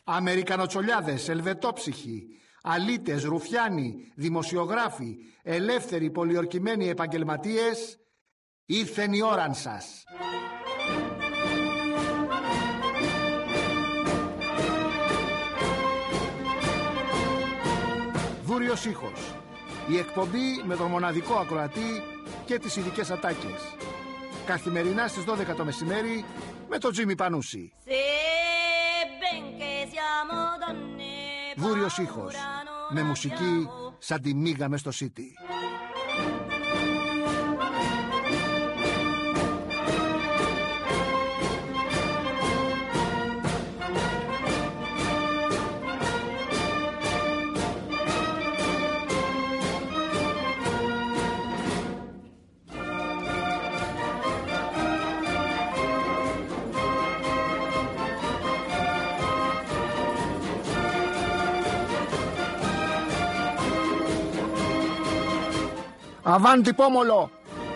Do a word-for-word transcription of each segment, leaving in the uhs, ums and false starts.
Αμερικανοτσολιάδες, ελβετόψυχοι, αλήτες, ρουφιάνοι, δημοσιογράφοι, ελεύθεροι πολιορκημένοι επαγγελματίες, ήρθεν η ώραν σας. Δούριος ήχος. Η εκπομπή με τον μοναδικό ακροατή και τις ειδικές ατάκες. Καθημερινά στις δώδεκα το μεσημέρι με τον Τζίμι Πανούση. Δούριος ήχος. Με μουσική σαν τη μίγα μες στο City. Αβάντι πόμολο!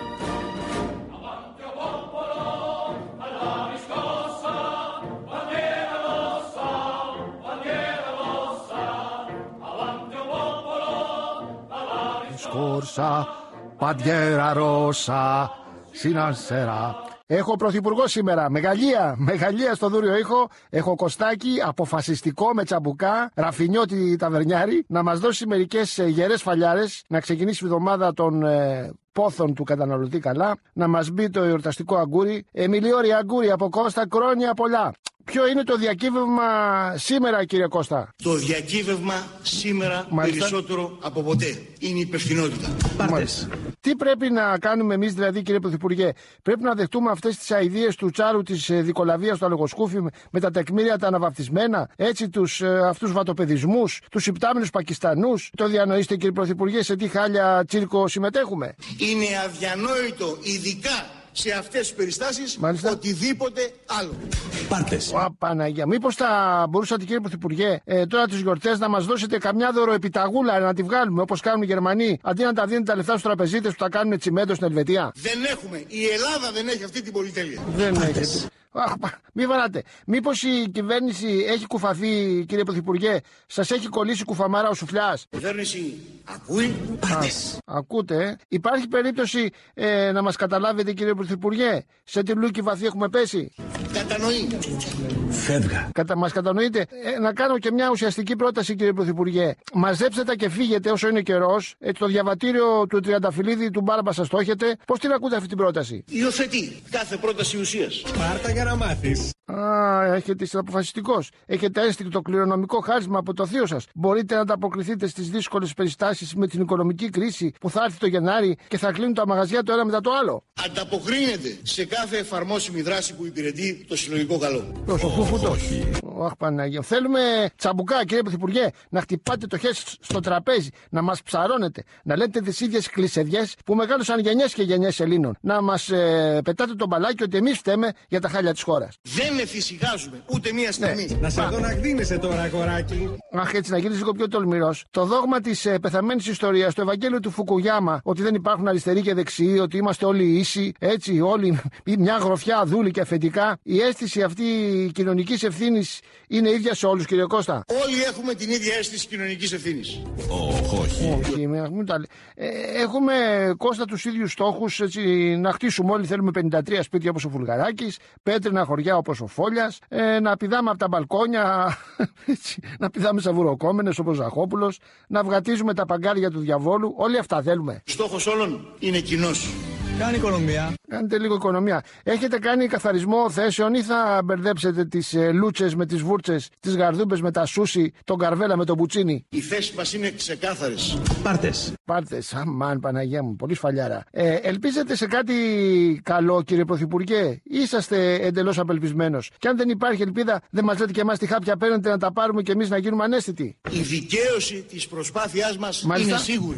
Σκόρσα, παντιέρα ρώσα, συνασέρα. Έχω πρωθυπουργό σήμερα, μεγαλεία, μεγαλεία στο Δούριο ήχο. Έχω Κωστάκι, αποφασιστικό με τσαμπουκά, Ραφινιώτη ταβερνιάρη, να μας δώσει μερικές γερές φαλιάρες, να ξεκινήσει η εβδομάδα των ε, πόθων του καταναλωτή καλά, να μας μπει το εορταστικό αγκούρι. Εμιλιόρι αγκούρι από Κώστα, χρόνια πολλά. Ποιο είναι το διακύβευμα σήμερα, κύριε Κώστα? Το διακύβευμα σήμερα, μάλιστα, περισσότερο από ποτέ είναι η υπευθυνότητα. Πάρτες. Τι πρέπει να κάνουμε εμείς δηλαδή, κύριε Πρωθυπουργέ? Πρέπει να δεχτούμε αυτές τις αηδίες του τσάρου της δικολαβίας του αλογοσκούφι με τα τεκμήρια τα αναβαπτισμένα, έτσι τους αυτούς βατοπεδισμούς, τους υπτάμενους Πακιστανούς? Το διανοείστε, κύριε Πρωθυπουργέ, σε τι χάλια τσίρκο συμμετέχουμε? Είναι αδιανόητο, ειδικά σε αυτές τις περιστάσεις, μάλιστα, οτιδήποτε άλλο. Πάρτες. Ω, Παναγία. Μήπως θα μπορούσατε, κύριε Πρωθυπουργέ, ε, τώρα τις γιορτές να μας δώσετε καμιά δωροεπιταγούλα να τη βγάλουμε όπως κάνουν οι Γερμανοί, αντί να τα δίνετε τα λεφτά στους τραπεζίτες που τα κάνουν τσιμέντο στην Ελβετία? Δεν έχουμε. Η Ελλάδα δεν έχει αυτή την πολυτέλεια. Δεν έχει. Αχ, μη βαράτε. Μήπως η κυβέρνηση έχει κουφαθεί, κύριε Πρωθυπουργέ? Σας έχει κολλήσει κουφαμάρα ο σουφλιάς? Η κυβέρνηση ακούει. Πάρτες. Ακούτε, ε? Υπάρχει περίπτωση ε, να μας καταλάβετε, κύριε Πρωθυπουργέ, σε τι λούκι βαθύ έχουμε πέσει? Κατανοεί. Φεύγα. Κατα, μας κατανοείτε? Ε, να κάνω και μια ουσιαστική πρόταση, κύριε Πρωθυπουργέ. Μαζέψτε τα και φύγετε όσο είναι καιρός. Έτσι, το διαβατήριο του Τριανταφυλλίδη του Μπάρμπα σας το έχετε. Πώς την ακούτε αυτή την πρόταση? Υιοθετεί κάθε πρόταση ουσίας. Πάρτα για να μάθεις. Α, έχετε είστε αποφασιστικός. Έχετε αίσθηκτο κληρονομικό χάρισμα από το θείο σας. Μπορείτε να ανταποκριθείτε στις δύσκολες περιστάσεις με την οικονομική κρίση που θα έρθει το Γενάρη και θα κλείνουν τα μαγαζιά το ένα μετά το άλλο. Ανταποκρίνεται σε κάθε εφαρμόσιμη δράση που υπηρετεί το συλλογικό καλό. Όχι. Αχ, Παναγία. Θέλουμε τσαμπουκά, κύριε Πρωθυπουργέ, να χτυπάτε το χέρι στο τραπέζι, να μας ψαρώνετε, να λέτε τις ίδιες κλεισεδιές που μεγάλωσαν γενιές και γενιές Ελλήνων. Να μας ε, πετάτε το μπαλάκι ότι εμείς φταίμε για τα χάλια της χώρας. Δεν εφησυχάζουμε ούτε μία στιγμή. Ναι. Να σε δω να γδίνεσαι τώρα, αγοράκι. Αχ, έτσι να γίνεις λίγο πιο τολμηρός. Το δόγμα της ε, πεθαμένης ιστορίας, το Ευαγγέλιο του Φουκουγιάμα, ότι δεν υπάρχουν αριστεροί και δεξιοί, ότι είμαστε όλοι ίσοι, έτσι, όλοι μια γροφιά δούλη και αφεντικά. Η αίσθηση αυτή κοινωνικής ευθύνης είναι ίδια σε όλους, κύριε Κώστα? Όλοι έχουμε την ίδια αίσθηση κοινωνικής ευθύνης. Oh, όχι. Όχι, μην τα λέει. Ε, έχουμε, Κώστα, τους ίδιους στόχους, έτσι, να χτίσουμε όλοι. Θέλουμε πενήντα τρία σπίτια όπως ο Βουλγαράκης, πέτρινα χωριά όπως ο Φόλιας, ε, να πηδάμε από τα μπαλκόνια, έτσι, να πηδάμε σαβουροκόμενες όπως ο Ζαχόπουλος, να βγατίζουμε τα παγκάρια του διαβόλου. Όλοι αυτά θέλουμε. Στόχος όλων είναι κοινός. Κάνει οικονομία. Κάνετε λίγο οικονομία. Έχετε κάνει καθαρισμό θέσεων ή θα μπερδέψετε τις ε, λούτσες με τις βούρτσες, τις γαρδούμπες με τα σούσι, τον καρβέλα με τον μπουτσίνι? Οι θέσεις μας είναι ξεκάθαρες. Πάρτες. Πάρτες. Αμάν, Παναγία μου, πολύ σφαλιάρα. Ε, ελπίζετε σε κάτι καλό, κύριε Πρωθυπουργέ? Είσαστε εντελώς απελπισμένος? Και αν δεν υπάρχει ελπίδα, δεν μας λέτε και εμάς τι χάπια παίρνετε να τα πάρουμε και εμείς να γίνουμε ανέστητοι? Η δικαίωση της προσπάθειάς μας, μάλιστα, είναι σίγουρη.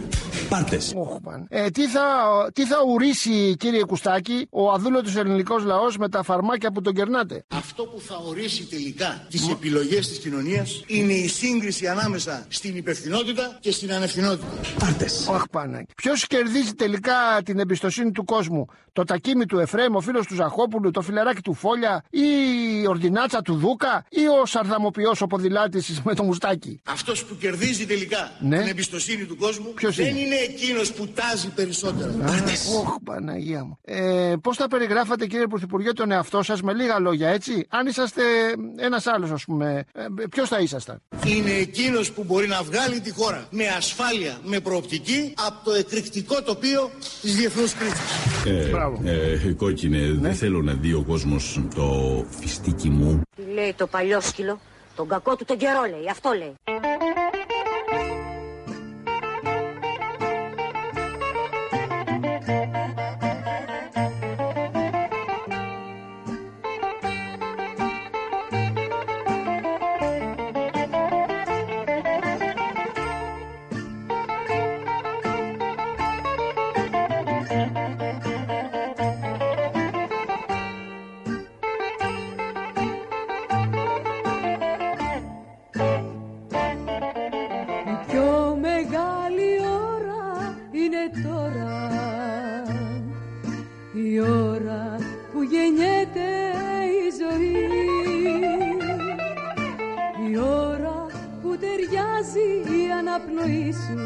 Πάρτες. Ε, τι, θα, τι θα ορίσει, κύριε Κουστάκη, ο αδούλωτος ελληνικός λαός με τα φαρμάκια που τον κερνάτε? Αυτό που θα ορίσει τελικά τις επιλογές της κοινωνίας είναι η σύγκριση ανάμεσα στην υπευθυνότητα και στην ανευθυνότητα. Πάρτες. Αχ, Πανάκη. Ποιος κερδίζει τελικά την εμπιστοσύνη του κόσμου? Το τακίμι του Εφραίμ, ο φίλος του Ζαχόπουλου, το φιλεράκι του Φόλια, ή η ορδινάτσα του Δούκα, ή ο σαρδαμοποιός ο ποδηλάτης με το μουστάκι? Αυτός που κερδίζει τελικά ναι. την εμπιστοσύνη του κόσμου Ποιος δεν είναι? είναι εκείνος που τάζει περισσότερο. Ωχ, Παναγία μου. Ε, πώς θα περιγράφατε, κύριε Πρωθυπουργέ, τον εαυτό σας με λίγα λόγια, έτσι? Αν είσαστε ένας άλλος, ας πούμε, ε, ποιος θα ήσασταν? Είναι εκείνος που μπορεί να βγάλει τη χώρα με ασφάλεια, με προοπτική από το εκρηκτικό τοπίο της διεθνούς κρίσης. Ε, ε, κόκκινε, ναι. Δεν θέλω να δει ο κόσμος το φιστίκι μου. Τι λέει το παλιό σκύλο? Τον κακό του τον καιρό λέει, αυτό λέει. Η ώρα που γεννιέται η ζωή, η ώρα που ταιριάζει η αναπνοή σου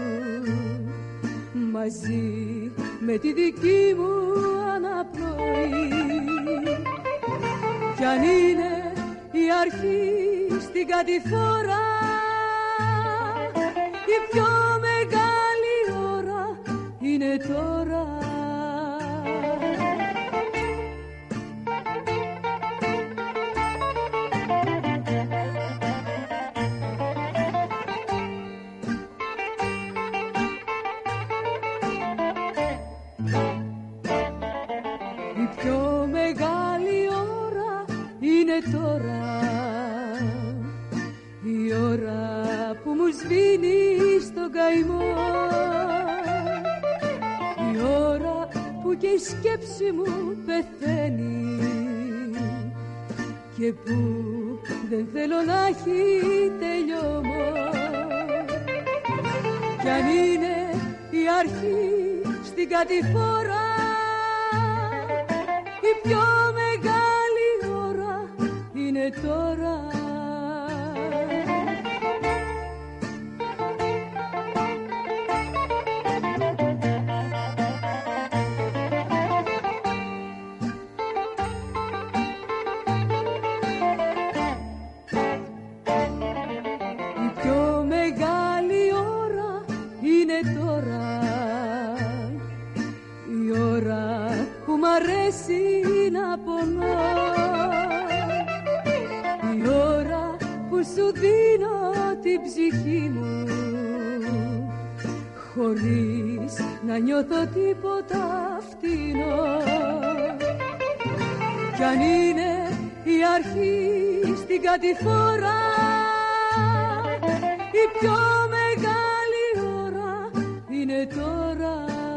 μαζί με τη δική μου αναπνοή. Κι αν είναι η αρχή στην κατηφόρα, η πιο μεγάλη ώρα είναι τώρα. Η πιο μεγάλη ώρα είναι τώρα, η ώρα που μου σβήνει στον καημό, η ώρα που και η σκέψη μου πεθαίνει και που δεν θέλω να έχει τελειώμα. Κι αν είναι η αρχή στην κατηφόρα, η πιο μεγάλη ώρα είναι τώρα. Η πιο μεγάλη ώρα είναι τώρα, η ώρα που μ' αρέσει να πονώ, η ώρα που σου δίνω την ψυχή μου χωρίς να νιώθω τίποτα φτηνό. Κι αν είναι η αρχή στην κατηφόρα, η πιο μεγάλη ώρα είναι τώρα.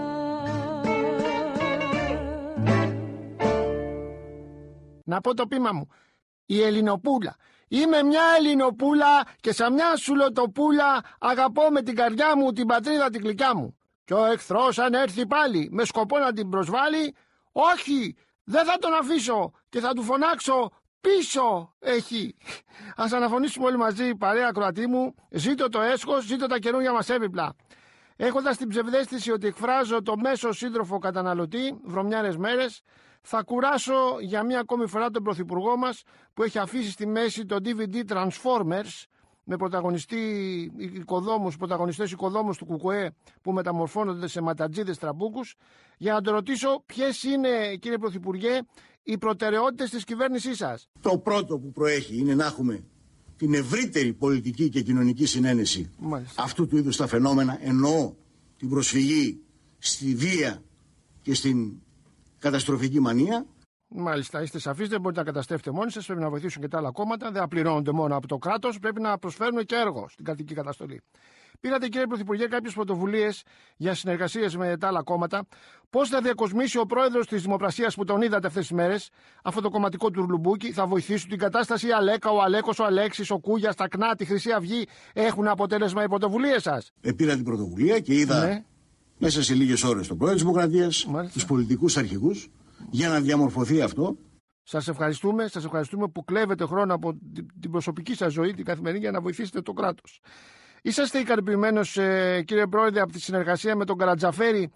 Να πω το πείμα μου. Η Ελληνοπούλα. Είμαι μια Ελληνοπούλα και σαν μια σουλοτοπούλα αγαπώ με την καρδιά μου την πατρίδα την γλυκιά μου. Κι ο εχθρός αν έρθει πάλι με σκοπό να την προσβάλλει, όχι, δεν θα τον αφήσω και θα του φωνάξω πίσω έχει. Ας αναφωνήσουμε όλοι μαζί, παρέα Κροατή μου, ζήτω το έσχος, ζήτω τα καινούργια μας έπιπλα. Έχοντας την ψευδαίσθηση ότι εκφράζω το μέσο σύντροφο καταναλωτή, βρωμιάρες μέρες, θα κουράσω για μία ακόμη φορά τον Πρωθυπουργό μας που έχει αφήσει στη μέση το ντι βι ντι Transformers με πρωταγωνιστή οικοδόμους, πρωταγωνιστές οικοδόμους του Κουκουέ που μεταμορφώνονται σε ματατζίδες τραμπούκους, για να τον ρωτήσω ποιες είναι, κύριε Πρωθυπουργέ, οι προτεραιότητες της κυβέρνησής σας. Το πρώτο που προέχει είναι να έχουμε την ευρύτερη πολιτική και κοινωνική συνένεση. Μάλιστα. Αυτού του είδους τα φαινόμενα, εννοώ την προσφυγή στη βία και στην καταστροφική μανία. Μάλιστα, είστε σαφείς, δεν μπορείτε να καταστρέφετε μόνοι σας, πρέπει να βοηθήσουν και τα άλλα κόμματα, δεν απληρώνονται μόνο από το κράτος, πρέπει να προσφέρουν και έργο στην κρατική καταστολή. Πήρατε, κύριε Πρωθυπουργέ, κάποιες πρωτοβουλίες για συνεργασίες με τα άλλα κόμματα. Πώς θα διακοσμήσει ο πρόεδρος της Δημοπρασίας που τον είδατε αυτές τις μέρες, αυτό το κομματικό του Ρουλουμπούκι, θα βοηθήσουν την κατάσταση? Η Αλέκα, ο Αλέκος, ο Αλέξης, ο Κούγιας, τα ΚΝΑ, τη Χρυσή Αυγή έχουν αποτέλεσμα οι πρωτοβουλίες σας? Ε, πήρα την πρωτοβουλία και είδα ναι. μέσα σε λίγες ώρες τον πρόεδρο της Δημοκρατίας, τους πολιτικούς αρχηγούς, για να διαμορφωθεί αυτό. Σας ευχαριστούμε, σας ευχαριστούμε που κλέβετε χρόνο από την προσωπική σας ζωή, την καθημερινή, για να βοηθήσετε το κράτος. Είσαστε ικανοποιημένος, ε, κύριε Πρόεδρε, από τη συνεργασία με τον Καρατζαφέρη,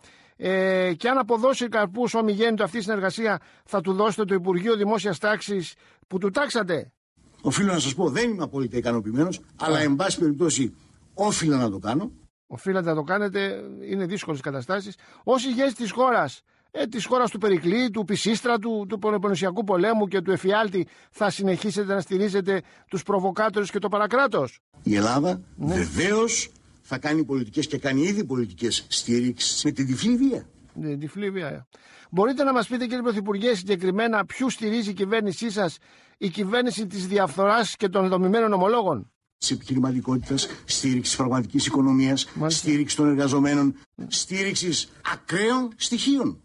ε, και αν αποδώσει καρπούς ομιγέννητο αυτή η συνεργασία, θα του δώσετε το Υπουργείο Δημόσιας Τάξης που του τάξατε? Οφείλω να σας πω, δεν είμαι απόλυτα ικανοποιημένος, αλλά εν πάση περιπτώσει όφιλα να το κάνω. Οφείλατε να το κάνετε, είναι δύσκολες καταστάσεις. Ως ηγέτης της χώρας, ε, της χώρας του Περικλή, του Πισίστρατου, του Πελοποννησιακού πολέμου και του Εφιάλτη, θα συνεχίσετε να στηρίζετε τους προβοκάτορες και το παρακράτος? Η Ελλάδα ναι. βεβαίως θα κάνει πολιτικές και κάνει ήδη πολιτικές στήριξης με την τυφλή βία. Ναι, τυφλή βία. Μπορείτε να μας πείτε, κύριε Πρωθυπουργέ, συγκεκριμένα ποιους στηρίζει η κυβέρνησή σας, η κυβέρνηση της διαφθοράς και των δομημένων ομολόγων? Της επιχειρηματικότητας, στήριξη της πραγματικής οικονομίας, μάλιστα. Στήριξη των εργαζομένων, στήριξη ακραίων στοιχείων.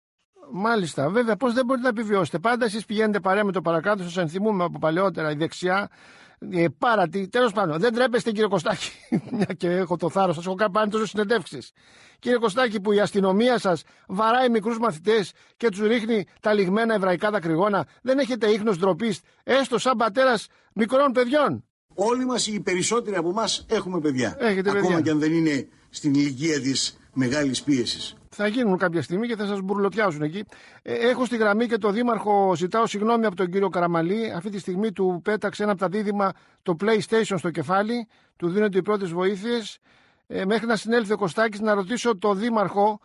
Μάλιστα, βέβαια, πώς δεν μπορείτε να επιβιώσετε? Πάντα εσείς πηγαίνετε παρέα με το παρακάτω, σας ενθυμούμε από παλαιότερα, η δεξιά, ε, πάρατη, τέλος πάντων. Δεν τρέπεστε, κύριε Κωστάκη, μια και έχω το θάρρος, σας έχω κάνει τόσο συνεντεύξεις. Κύριε Κωστάκη, που η αστυνομία σας βαράει μικρούς μαθητές και τους ρίχνει τα λιγμένα εβραϊκά δακρυγόνα, δεν έχετε ίχνος ντροπής, έστω σαν πατέρας μικρών παιδιών? Όλοι μας, οι περισσότεροι από εμάς, έχουμε παιδιά. Έχετε ακόμα παιδιά. Και αν δεν είναι στην ηλικία της μεγάλης πίεσης. Θα γίνουν κάποια στιγμή και θα σας μπουρλωτιάζουν εκεί. Ε, έχω στη γραμμή και το δήμαρχο, ζητάω συγγνώμη από τον κύριο Καραμαλή. Αυτή τη στιγμή του πέταξε ένα από τα δίδυμα το PlayStation στο κεφάλι, του δίνονται οι πρώτες βοήθειες. Ε, μέχρι να συνέλθει ο Κωστάκης, να ρωτήσω το δήμαρχο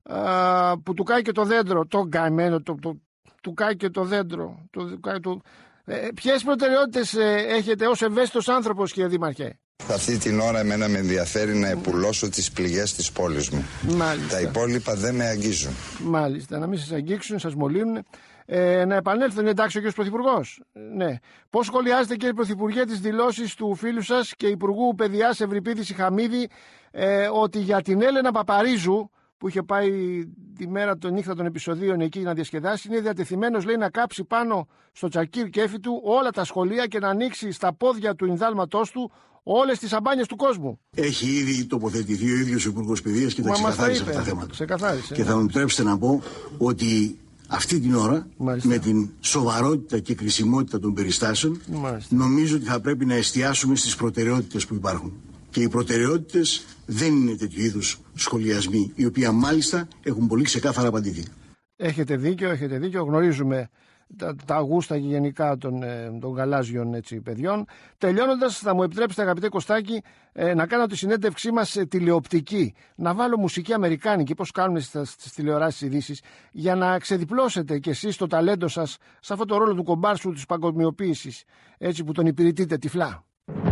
α, που του κάει και το δέντρο. Το καημένο, το, το, του κάει και το δέντρο. Το, το, ε, ποιες προτεραιότητες ε, έχετε ως ευαίσθητος άνθρωπος, κύριε Δήμαρχε? Αυτή την ώρα εμένα με ενδιαφέρει να επουλώσω τις πληγές της πόλης μου. Μάλιστα. Τα υπόλοιπα δεν με αγγίζουν. Μάλιστα, να μην σας αγγίξουν, σας μολύνουν. Ε, να επανέλθουν, είναι εντάξει ο κύριος Πρωθυπουργός? Ναι. Πώς σχολιάζετε, κύριε Πρωθυπουργέ, τις δηλώσεις του φίλου σας και Υπουργού Παιδείας Ευρυπίδη Σιχαμίδη, ε, ότι για την Έλενα Παπαρίζου, που είχε πάει τη μέρα των νύχτα των επεισοδίων εκεί να διασκεδάσει, είναι διατεθειμένος, λέει, να κάψει πάνω στο τσακίρ κέφι του όλα τα σχολεία και να ανοίξει στα πόδια του ενδάλματός του όλες τις αμπάνιες του κόσμου. Έχει ήδη τοποθετηθεί ο ίδιος ο Υπουργός Παιδείας και τα ξεκαθάρισε αυτά τα θέματα. Ξεκαθάρισε. Και θα μου επιτρέψετε να πω ότι αυτή την ώρα, μάλιστα, με την σοβαρότητα και κρισιμότητα των περιστάσεων, μάλιστα, νομίζω ότι θα πρέπει να εστιάσουμε στις προτεραιότητες που υπάρχουν. Και οι προτεραιότητες δεν είναι τέτοιου είδους σχολιασμοί, οι οποίοι μάλιστα έχουν πολύ ξεκάθαρα απαντηθεί. Έχετε δίκιο, έχετε δίκιο. Γνωρίζουμε τα, τα γούστα γενικά των, των γαλάζιων, έτσι, παιδιών. Τελειώνοντας, θα μου επιτρέψετε, αγαπητέ Κωστάκη, ε, να κάνω τη συνέντευξή μας ε, τηλεοπτική. Να βάλω μουσική αμερικάνικη, πώς κάνουν στις τηλεοράσεις ειδήσεις, για να ξεδιπλώσετε κι εσείς το ταλέντο σας σε αυτό το ρόλο του κομπάρσου της παγκοσμιοποίησης, έτσι, που τον υπηρετείτε τυφλά.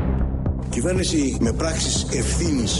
Κυβέρνηση με πράξεις ευθύνης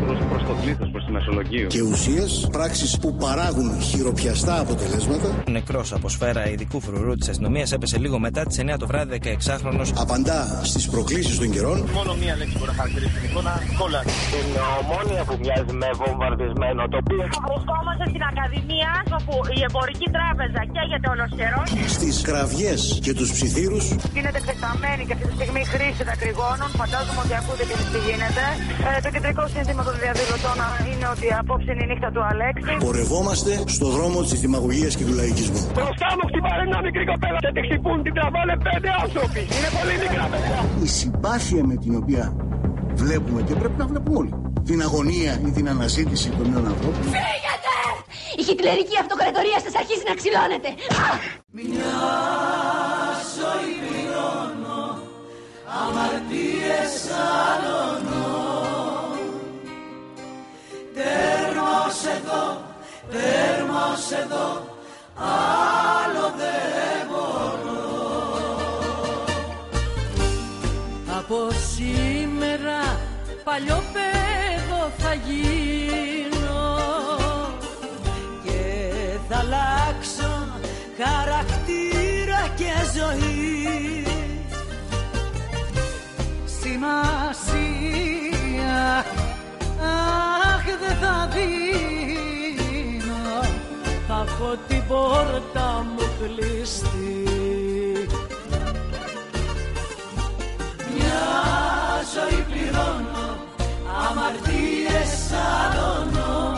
και ουσίες, πράξεις που παράγουν χειροπιαστά αποτελέσματα. Νεκρός από σφαίρα ειδικού φρουρού της αστυνομίας έπεσε λίγο μετά τις εννιά το βράδυ, δεκαεξάχρονος. Απαντά στις προκλήσεις των καιρών. Μόνο μία λέξη μπορεί να χαρακτηρίσει την εικόνα: κόλλα. Την ομόνια που μοιάζει με βομβαρδισμένο τοπίο. Βρισκόμαστε στην Ακαδημία, όπου η εμπορική τράπεζα καίγεται όλος καιρός. Στις κραυγές και τους ψιθύρους. Γίνεται εκτεταμένη και αυτή τη στιγμή χρήση δακρυγόνων. Φαντάζομαι ότι ακούτε τι γίνεται. Ε, το κεντρικό σύνθημα των διαδηλωτών είναι ότι απόψε είναι η νύχτα του Αλέξη. Πορευόμαστε στο δρόμο της δημαγωγίας και του λαϊκισμού. Μπροστά μου χτυπάνε μια μικρή κοπέλα και τη χτυπούν, την τραβάνε πέντε άνθρωποι. Είναι πολύ μικρά παιδιά. Η συμπάθεια με την οποία βλέπουμε, και πρέπει να βλέπουμε όλοι, την αγωνία ή την αναζήτηση των νέων ανθρώπων. Φύγετε! Η χιτλερική αυτοκρατορία σας αρχίζει να ξυλώνεται. Μια ζωή πληρώνω, αμαρτίες αλωνώ. Τέρμος εδώ, τέρμος εδώ, άλλο δεν μπορώ. Από σήμερα παλιό παιδό θα γίνω και θα αλλάξω χαρακτήρα και ζωή. Σημασία έχω την πόρτα μου κλειστή. Μια ζωή πληρώνω, αμαρτίες σαλώνω.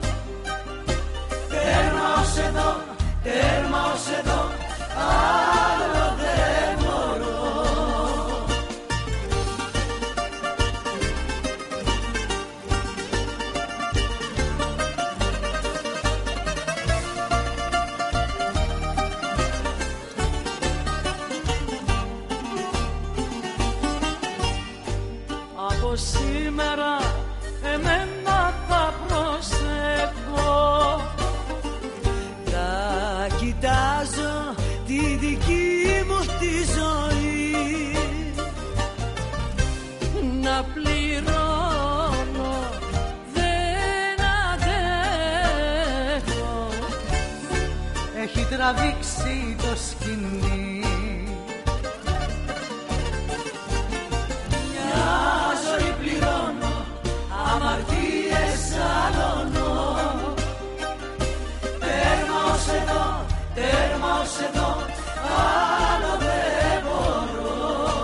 Τέρμα ως εδώ, τέρμα ως εδώ, άλλο δεν μπορώ. Από σήμερα εμένα θα προσέχω, θα κοιτάζω τη δική μου τη ζωή, να πληρώνω δεν αντέχω, έχει τραβήξει το σκηνή. Αμαρτίες σαλώνω. Τέρμα ως εδώ, τέρμα ως εδώ, άλλο δεν μπορώ.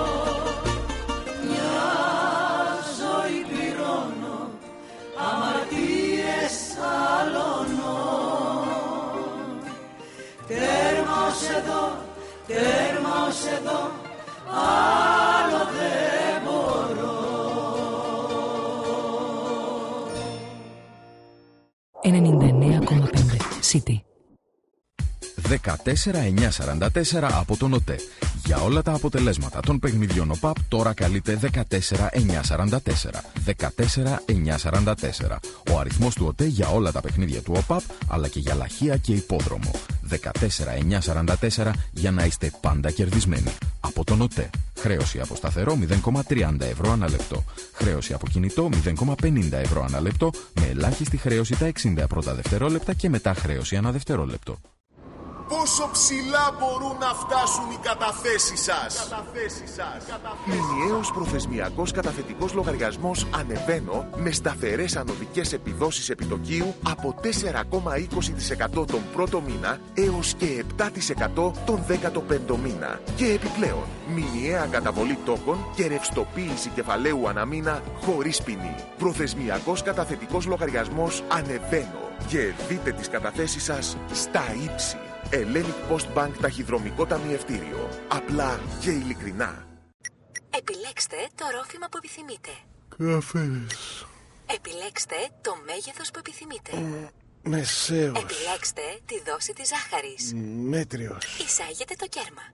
Μια ζωή πληρώνω, αμαρτίες σαλώνω. Τέρμα ως εδώ, τέρμα ως εδώ, άλλο δεν μπορώ. ενενήντα εννέα κόμμα πέντε City. δεκατέσσερα εννιακόσια σαράντα τέσσερα από τον ΟΤΕ. Για όλα τα αποτελέσματα των παιχνιδιών ΟΠΑΠ τώρα καλείτε δεκατέσσερα εννιακόσια σαράντα τέσσερα. δεκατέσσερα εννιακόσια σαράντα τέσσερα. Ο αριθμός του ΟΤΕ για όλα τα παιχνίδια του ΟΠΑΠ αλλά και για λαχεία και υπόδρομο. δεκατέσσερα εννιακόσια σαράντα τέσσερα για να είστε πάντα κερδισμένοι. Από τον ΟΤΕ. Χρέωση από σταθερό μηδέν κόμμα τριάντα ευρώ ανά λεπτό. Χρέωση από κινητό μηδέν κόμμα πενήντα ευρώ ανά λεπτό με ελάχιστη χρέωση τα εξήντα πρώτα δευτερόλεπτα και μετά χρέωση ανά δευτερόλεπτο. Πόσο ψηλά μπορούν να φτάσουν οι καταθέσεις σας? Μηνιαίος προθεσμιακός καταθετικός λογαριασμός Ανεβαίνω με σταθερές ανωδικές επιδόσεις επιτοκίου από τέσσερα κόμμα είκοσι τοις εκατό τον πρώτο μήνα έως και επτά τοις εκατό τον δέκατο πέμπτο μήνα. Και επιπλέον, μηνιαία καταβολή τόκων και ρευστοποίηση κεφαλαίου αναμήνα χωρίς ποινή. Προθεσμιακός καταθετικός λογαριασμός Ανεβαίνω. Και δείτε τις καταθέσεις σας στα ύψη. Hellenic Post Bank ταχυδρομικό ταμιευτήριο. Απλά και ειλικρινά. Επιλέξτε το ρόφημα που επιθυμείτε. Καφές. Επιλέξτε το μέγεθος που επιθυμείτε. Mm, μεσαίος. Επιλέξτε τη δόση της ζάχαρης. Mm, μέτριος. Εισάγετε το κέρμα.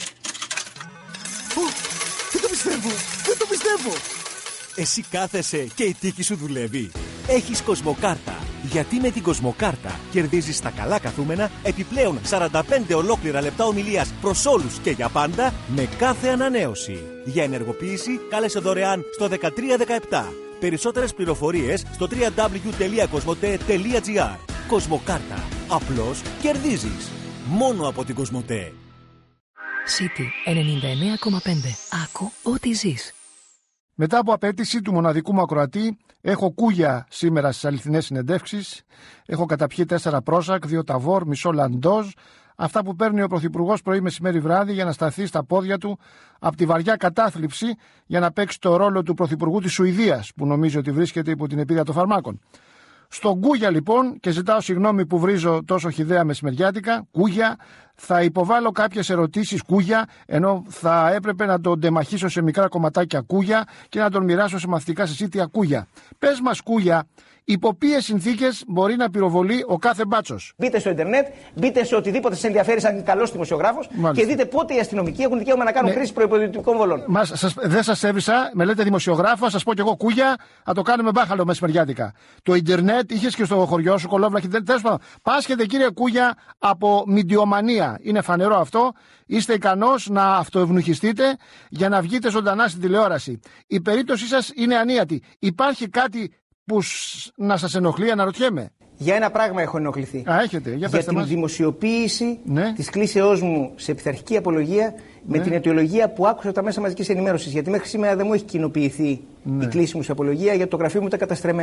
Oh, δεν το πιστεύω. Δεν το πιστεύω. Εσύ κάθεσαι και η τύχη σου δουλεύει. Έχεις Κοσμοκάρτα. Γιατί με την Κοσμοκάρτα κερδίζεις τα καλά καθούμενα επιπλέον σαράντα πέντε ολόκληρα λεπτά ομιλίας προς όλους και για πάντα με κάθε ανανέωση. Για ενεργοποίηση κάλεσε δωρεάν στο δεκατρία δεκαεπτά. Περισσότερες πληροφορίες στο double-u double-u double-u τελεία κοσμοτέ τελεία τζι άρ. Κοσμοκάρτα. Απλώς κερδίζεις. Μόνο από την Κοσμοτέ. City ενενήντα εννέα κόμμα πέντε. Άκου ό,τι ζεις. Μετά από απέτηση του μοναδικού μου ακροατή, έχω κούγια σήμερα στις αληθινές συνεντεύξεις. Έχω καταπιεί τέσσερα πρόσακ, δύο ταβόρ, μισό λαντόζ. Αυτά που παίρνει ο Πρωθυπουργός πρωί, μεσημέρι, βράδυ για να σταθεί στα πόδια του από τη βαριά κατάθλιψη για να παίξει το ρόλο του Πρωθυπουργού της Σουηδίας, που νομίζει ότι βρίσκεται υπό την επίδεια των φαρμάκων. Στον Κούγια λοιπόν, και ζητάω συγγνώμη που βρίζω τόσο χυδαία μεσημεριάτικα, Κούγια, θα υποβάλω κάποιες ερωτήσεις Κούγια, ενώ θα έπρεπε να τον ντεμαχίσω σε μικρά κομματάκια Κούγια και να τον μοιράσω σε μαθητικά συσίτια Κούγια. Πες μας Κούγια, υπό ποιες συνθήκες μπορεί να πυροβολεί ο κάθε μπάτσος? Μπείτε στο Ιντερνετ, μπείτε σε οτιδήποτε σας ενδιαφέρει σαν καλός δημοσιογράφος και δείτε πότε οι αστυνομικοί έχουν δικαίωμα να κάνουν ναι. χρήση προϋποδοτικών βολών. Μας, σας, δεν σας έβρισα, με λέτε δημοσιογράφο, σας πω κι εγώ Κούγια, θα το κάνουμε μπάχαλο μεσημεριάτικα. Το Ιντερνετ είχες και στο χωριό σου, κολόβλαχη, τέλος πάντων. Πάσχετε κύριε Κούγια από μηντιομανία. Είναι φανερό αυτό. Είστε ικανός να αυτοευνοχιστείτε για να βγείτε ζωντανά στην τηλεόραση. Η περίπτωσή σας είναι ανίατη. Υπάρχει κάτι που να σας ενοχλεί, αναρωτιέμαι? Για ένα πράγμα έχω ενοχληθεί. Α, έχετε. Για, για την μας. δημοσιοποίηση ναι. της κλήσεώς μου σε πειθαρχική απολογία με ναι. την αιτιολογία που άκουσα από τα μέσα μαζικής ενημέρωσης. Γιατί μέχρι σήμερα δεν μου έχει κοινοποιηθεί ναι. η κλήση μου σε απολογία, γιατί το γραφείο μου ήταν καταστρεμμένο.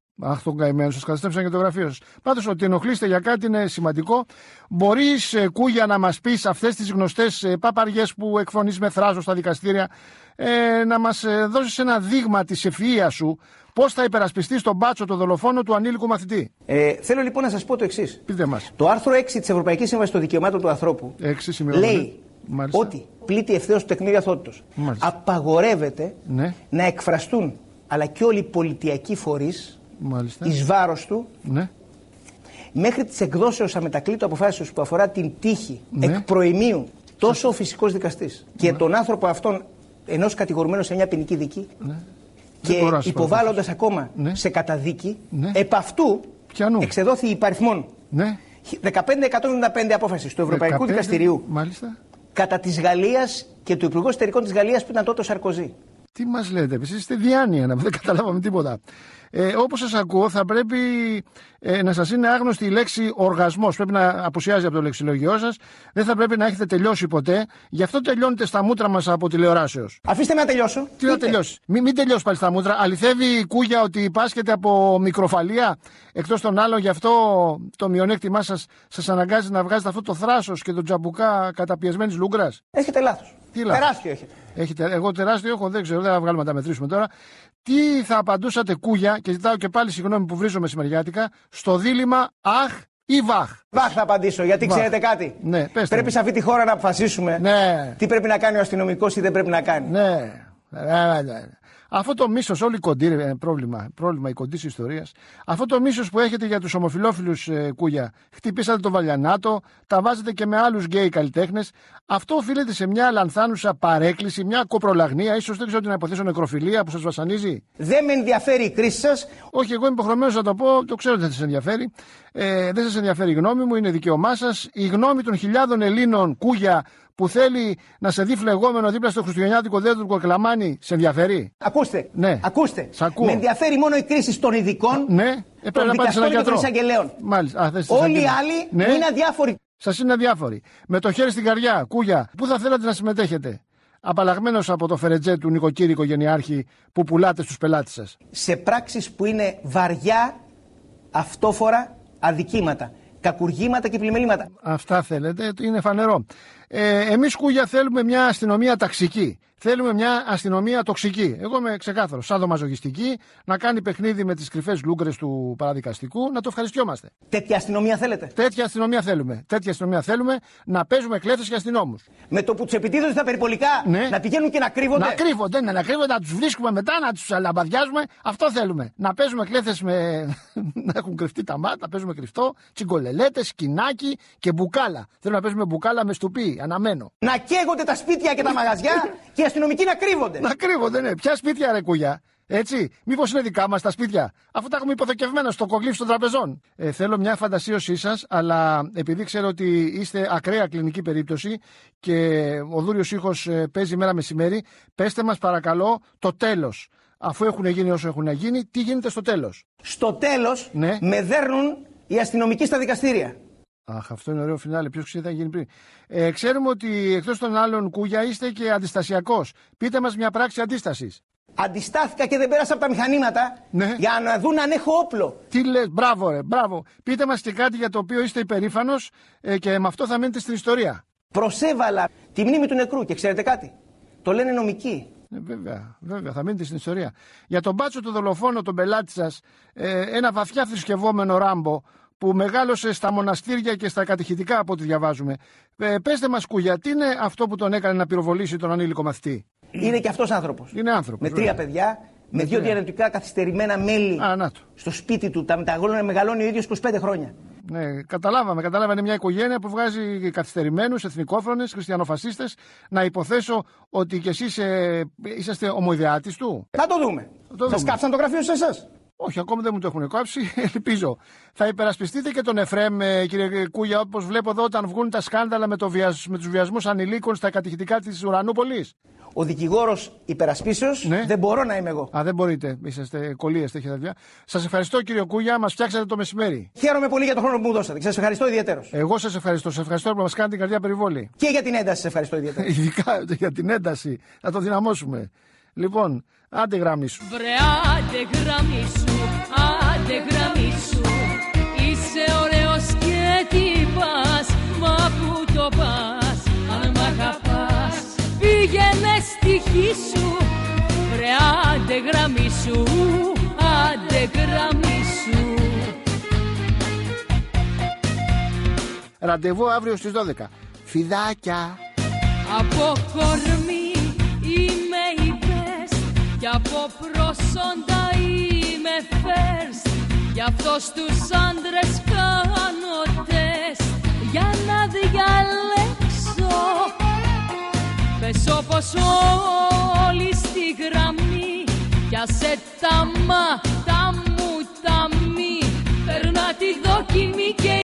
Αχ, τον καημένο, σας καταστρέψαν και το γραφείο σας. Πάντως, ότι ενοχλείστε για κάτι είναι σημαντικό. Μπορείς, ε, Κούγια, να μας πεις αυτές τις γνωστές ε, παπαριές που εκφωνείς με θράσος στα δικαστήρια, ε, να μας ε, δώσεις ένα δείγμα της ευφυΐας σου, πώς θα υπερασπιστείς τον μπάτσο, το δολοφόνο του ανήλικου μαθητή. Ε, θέλω λοιπόν να σας πω το εξής. Πείτε μας. Το άρθρο έξι της Ευρωπαϊκής Σύμβασης των Δικαιωμάτων του Ανθρώπου λέει Μάλιστα. ότι πλήττει ευθέως το τεκμήριο αθωότητος. Απαγορεύεται ναι. να εκφραστούν, αλλά και όλοι οι πολιτιακοί φορείς, Μάλιστα. εις βάρος του, ναι. μέχρι τις εκδόσεως αμετακλήτου αποφάσεως που αφορά την τύχη ναι. εκ προημίου τόσο ο φυσικός δικαστής ναι. και τον άνθρωπο αυτόν ενός κατηγορουμένου σε μια ποινική δίκη ναι. και υποβάλλοντας ακόμα ναι. σε καταδίκη, ναι. επ' αυτού Πιανού. εξεδόθη υπαριθμών ναι. δεκαπέντε εκατόν εβδομήντα πέντε απόφαση του Ευρωπαϊκού δεκαπέντε, Δικαστηρίου Μάλιστα. κατά της Γαλλίας και του Υπουργού Εσωτερικών της Γαλλίας που ήταν τότε ο Σαρκοζή. Τι μας λέτε, εσείς είστε διάνοια, να δεν καταλάβαμε τίποτα. Ε, όπως σας ακούω, θα πρέπει ε, να σας είναι άγνωστη η λέξη οργασμός. Πρέπει να απουσιάζει από το λεξιλογιό σας. Δεν θα πρέπει να έχετε τελειώσει ποτέ. Γι' αυτό τελειώνετε στα μούτρα μας από τηλεοράσεως. Αφήστε με να τελειώσω. Τι να τελειώσει. Μην, μην τελειώσει πάλι στα μούτρα. Αληθεύει η Κούγια ότι υπάσχεται από μικροφαλία. Εκτός των άλλων, γι' αυτό το μειονέκτημά σας σας αναγκάζει να βγάζετε αυτό το θράσος και τον τζαμπουκά καταπιεσμένης λούγκρας. Έχετε λάθος. Τι λάθος. Τεράστιο έχετε. έχετε. Εγώ τεράστιο έχω, δεν ξέρω, δεν θα βγάλουμε να τα μετρήσουμε τώρα. Τι θα απαντούσατε, Κούγια, και ζητάω και πάλι συγγνώμη που βρίζω μεσημεριάτικα, στο δίλημμα αχ ή βαχ. Βαχ θα απαντήσω, γιατί βαχ. Ξέρετε κάτι. Ναι, πέστε πρέπει μου. σε αυτή τη χώρα να αποφασίσουμε ναι. τι πρέπει να κάνει ο αστυνομικός ή δεν πρέπει να κάνει. Ναι. Αυτό το μίσος, όλη η κοντή, είναι πρόβλημα, πρόβλημα η κοντής ιστορίας. Αυτό το μίσος που έχετε για τους ομοφυλόφιλους, ε, Κούγια, χτυπήσατε το Βαλιανάτο, τα βάζετε και με άλλους γκέι καλλιτέχνες. Αυτό οφείλεται σε μια λανθάνουσα παρέκκληση, μια κοπρολαγνία, ίσως δεν ξέρω τι να υποθέσω, νεκροφιλία που σας βασανίζει. Δεν με ενδιαφέρει η κρίση σας. Όχι, εγώ είμαι υποχρεωμένος να το πω, το ξέρω ότι δεν σας ενδιαφέρει. Ε, δεν σας ενδιαφέρει η γνώμη μου, είναι δικαίωμά σας. Η γνώμη των χιλιάδων Ελλήνων, Κούγια, που θέλει να σε δει φλεγόμενο δίπλα στο χριστουγεννιάτικο δέντρο του Κοκλαμάνη, σε ενδιαφέρει. Ακούστε. Ναι. Ακούστε. Με ενδιαφέρει μόνο η κρίση των ειδικών, ναι. ε, των δικαστών και των εισαγγελέων. Μάλιστα. Όλοι οι άλλοι ναι. είναι αδιάφοροι. Σας είναι αδιάφοροι. Με το χέρι στην καρδιά, Κούγια, πού θα θέλατε να συμμετέχετε? Απαλλαγμένος από το φερετζέ του νοικοκήρυκο γενιάρχη που πουλάτε στους πελάτες σας. Σε πράξεις που είναι βαριά, αυτόφορα αδικήματα. Κακουργήματα και πλημελήματα. Αυτά θέλετε, είναι φανερό. Ε, εμείς, Κούγια, θέλουμε μια αστυνομία ταξική. Θέλουμε μια αστυνομία τοξική. Εγώ είμαι ξεκάθαρο. Σαδομαζογιστική, να κάνει παιχνίδι με τις κρυφές λούγκρες του παραδικαστικού, να το ευχαριστιόμαστε. Τέτοια αστυνομία θέλετε? Τέτοια αστυνομία θέλουμε. Τέτοια αστυνομία θέλουμε, να παίζουμε κλέφτες και αστυνόμους. Με το που τους επιτίθενται στα περιπολικά, ναι. να πηγαίνουν και να κρύβονται. Να κρύβονται, ναι, να κρύβονται, να τους βρίσκουμε μετά, να τους λαμπαδιάζουμε. Αυτό θέλουμε. Να παίζουμε κλέφτες με. να έχουν κρυφτεί τα μάτια, να παίζουμε κρυφτό, τσιγκολελέτες, σκινάκι και μπουκάλα. Θέλω να παίζουμε μπουκάλα με στουπί, αναμένο. Να καίγονται τα σπίτια και τα μαγαζιά και οι αστυνομικοί να κρύβονται. Να κρύβονται, ναι. Ποια σπίτια, ρε Κούγια? Έτσι, μήπως είναι δικά μας τα σπίτια, αφού τα έχουμε υποθηκευμένα στο κογλίφ των τραπεζών. Ε, θέλω μια φαντασίωσή σας, αλλά επειδή ξέρω ότι είστε ακραία κλινική περίπτωση και ο δούριος ήχος ε, παίζει μέρα μεσημέρι, πέστε μας παρακαλώ το τέλος. Αφού έχουν γίνει όσο έχουν γίνει, τι γίνεται στο τέλος? Στο τέλος ναι. με δέρνουν οι αστυνομικοί στα δικαστήρια. Αχ, αυτό είναι ωραίο φινάλε. Ποιος ξέρει τι θα γίνει πριν. Ε, ξέρουμε ότι εκτός των άλλων, Κούγια, είστε και αντιστασιακός. Πείτε μας μια πράξη αντίστασης. Αντιστάθηκα και δεν πέρασα από τα μηχανήματα ναι. για να δουν αν έχω όπλο. Τι λες, μπράβο, ρε, μπράβο. Πείτε μας και κάτι για το οποίο είστε υπερήφανος ε, και με αυτό θα μείνετε στην ιστορία. Προσέβαλα τη μνήμη του νεκρού και ξέρετε κάτι? Το λένε νομικοί. Ε, βέβαια, βέβαια, θα μείνετε στην ιστορία. Για τον μπάτσο του δολοφόνο, τον πελάτη σας, ε, ένα βαθιά θρησκευόμενο Ράμπο, που μεγάλωσε στα μοναστήρια και στα κατηχητικά από ό,τι διαβάζουμε. Ε, πέστε μας, Κούγια, τι είναι αυτό που τον έκανε να πυροβολήσει τον ανήλικο μαθητή? Είναι και αυτός άνθρωπος. Είναι άνθρωπος. Με τρία παιδιά, με, με δύο διανοητικά καθυστερημένα μέλη Α, να το. στο σπίτι του. Τα μεταγόλωνε, μεγαλώνει ο ίδιος είκοσι πέντε χρόνια. Ναι, καταλάβαμε, καταλάβαμε μια οικογένεια που βγάζει καθυστερημένους, εθνικόφρονες, χριστιανοφασίστες. Να υποθέσω ότι κι εσείς ε, είσαστε ομοειδεάτης του. Να το δούμε. Το Σας δούμε. Κάψαν το γραφείο σε εσάς? Όχι, ακόμα δεν μου το έχουν κάψει. Ελπίζω. Θα υπερασπιστείτε και τον Εφρέμ, κύριε Κούγια, όπως βλέπω εδώ, όταν βγουν τα σκάνδαλα με, το βιασ... με τους βιασμούς ανηλίκων στα κατηχητικά της Ουρανούπολης? Ο δικηγόρος υπερασπίσεως ναι. δεν μπορώ να είμαι εγώ. Α, δεν μπορείτε. Είσαστε κολλίες, έχετε δουλειά. Σας ευχαριστώ, κύριε Κούγια, μας φτιάξατε το μεσημέρι. Χαίρομαι πολύ για τον χρόνο που μου δώσατε. Σας ευχαριστώ ιδιαίτερος. Εγώ σας ευχαριστώ. Σας ευχαριστώ που μας κάνετε την καρδιά περιβόλη. Και για την ένταση, σας ευχαριστώ ιδιαίτερος. Ειδικά για την ένταση. Να το δυναμώσουμε. Λοιπόν, άντε γραμμή σου. Βρε άντε γραμμή σου, άντε γραμμή σου. Είσαι ωραίος και τι πας, μα που το πας. Αν μ' αγαπάς, πήγαινε στη χή σου. Βρε άντε γραμμή σου, άντε γραμμή σου. Ραντεβού αύριο στις δώδεκα. Φιδάκια. Από κορμί είμαι η best κι από προσόντα είμαι first. Γι' αυτό στους άντρες κάνω τεστ για να διαλέξω. Πες όπως όλοι στη γραμμή κι άσε τα μα, τα μου, τα μη. Περνά τη δοκιμή και